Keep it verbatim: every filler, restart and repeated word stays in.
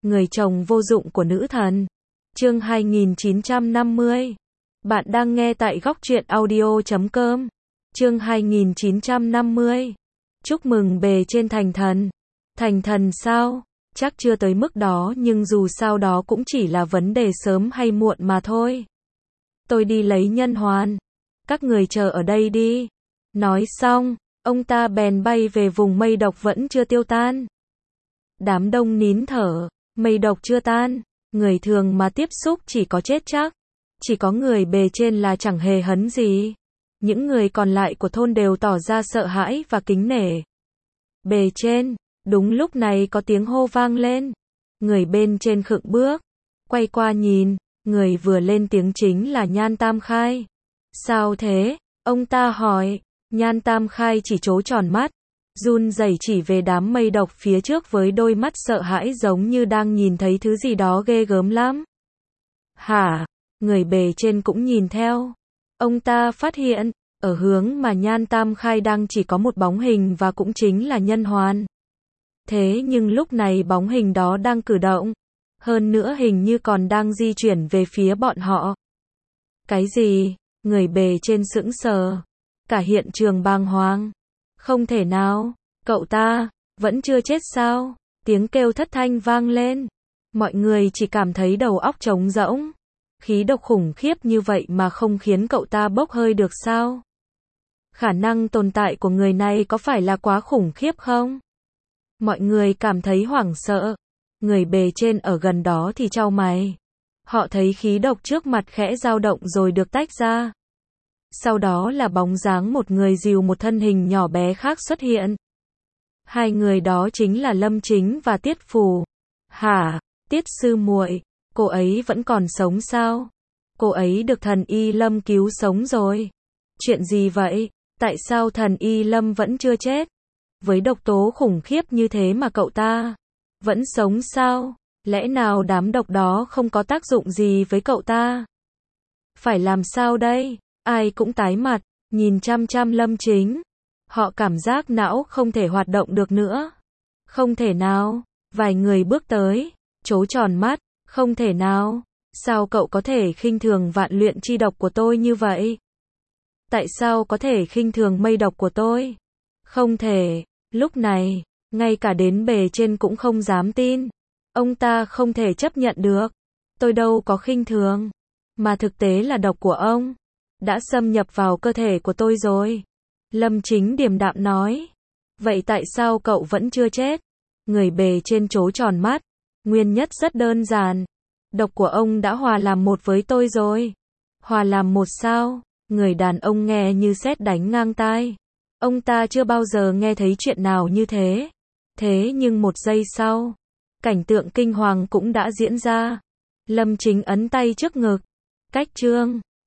Người chồng vô dụng của nữ thần. Chương hai nghìn chín trăm năm mươi. Bạn đang nghe tại góc truyện audio chấm com. Chương hai nghìn chín trăm năm mươi. Chúc mừng bề trên thành thần. Thành thần sao? Chắc chưa tới mức đó, nhưng dù sao đó cũng chỉ là vấn đề sớm hay muộn mà thôi. Tôi đi lấy nhân hoàn. Các người chờ ở đây đi. Nói xong, ông ta bèn bay về vùng mây độc vẫn chưa tiêu tan. Đám đông nín thở, mây độc chưa tan, người thường mà tiếp xúc chỉ có chết chắc. Chỉ có người bề trên là chẳng hề hấn gì. Những người còn lại của thôn đều tỏ ra sợ hãi và kính nể. Bề trên, đúng lúc này có tiếng hô vang lên. Người bên trên khựng bước, quay qua nhìn, người vừa lên tiếng chính là Nhan Tam Khai. Sao thế? Ông ta hỏi. Nhan Tam Khai chỉ trố tròn mắt, run rẩy chỉ về đám mây độc phía trước với đôi mắt sợ hãi giống như đang nhìn thấy thứ gì đó ghê gớm lắm. Hả? Người bề trên cũng nhìn theo. Ông ta phát hiện, ở hướng mà Nhan Tam Khai đang chỉ có một bóng hình và cũng chính là nhân hoàn. Thế nhưng lúc này bóng hình đó đang cử động. Hơn nữa hình như còn đang di chuyển về phía bọn họ. Cái gì? Người bề trên sững sờ. Cả hiện trường bàng hoàng. Không thể nào, cậu ta, vẫn chưa chết sao? Tiếng kêu thất thanh vang lên. Mọi người chỉ cảm thấy đầu óc trống rỗng. Khí độc khủng khiếp như vậy mà không khiến cậu ta bốc hơi được sao? Khả năng tồn tại của người này có phải là quá khủng khiếp không? Mọi người cảm thấy hoảng sợ. Người bề trên ở gần đó thì chau mày. Họ thấy khí độc trước mặt khẽ dao động rồi được tách ra. Sau đó là bóng dáng một người dìu một thân hình nhỏ bé khác xuất hiện. Hai người đó chính là Lâm Chính và Tiết Phù. Hả? Tiết sư muội, cô ấy vẫn còn sống sao? Cô ấy được thần Y Lâm cứu sống rồi. Chuyện gì vậy? Tại sao thần Y Lâm vẫn chưa chết? Với độc tố khủng khiếp như thế mà cậu ta vẫn sống sao? Lẽ nào đám độc đó không có tác dụng gì với cậu ta? Phải làm sao đây? Ai cũng tái mặt, nhìn chăm chăm Lâm Chính. Họ cảm giác não không thể hoạt động được nữa. Không thể nào. Vài người bước tới, trố tròn mắt. Không thể nào. Sao cậu có thể khinh thường vạn luyện chi độc của tôi như vậy? Tại sao có thể khinh thường mây độc của tôi? Không thể. Lúc này, ngay cả đến bề trên cũng không dám tin. Ông ta không thể chấp nhận được. Tôi đâu có khinh thường. Mà thực tế là độc của ông đã xâm nhập vào cơ thể của tôi rồi. Lâm Chính điềm đạm nói. Vậy tại sao cậu vẫn chưa chết? Người bề trên trố tròn mắt. Nguyên nhất rất đơn giản. Độc của ông đã hòa làm một với tôi rồi. Hòa làm một sao? Người đàn ông nghe như sét đánh ngang tai. Ông ta chưa bao giờ nghe thấy chuyện nào như thế. Thế nhưng một giây sau, cảnh tượng kinh hoàng cũng đã diễn ra. Lâm Chính ấn tay trước ngực. Cách chương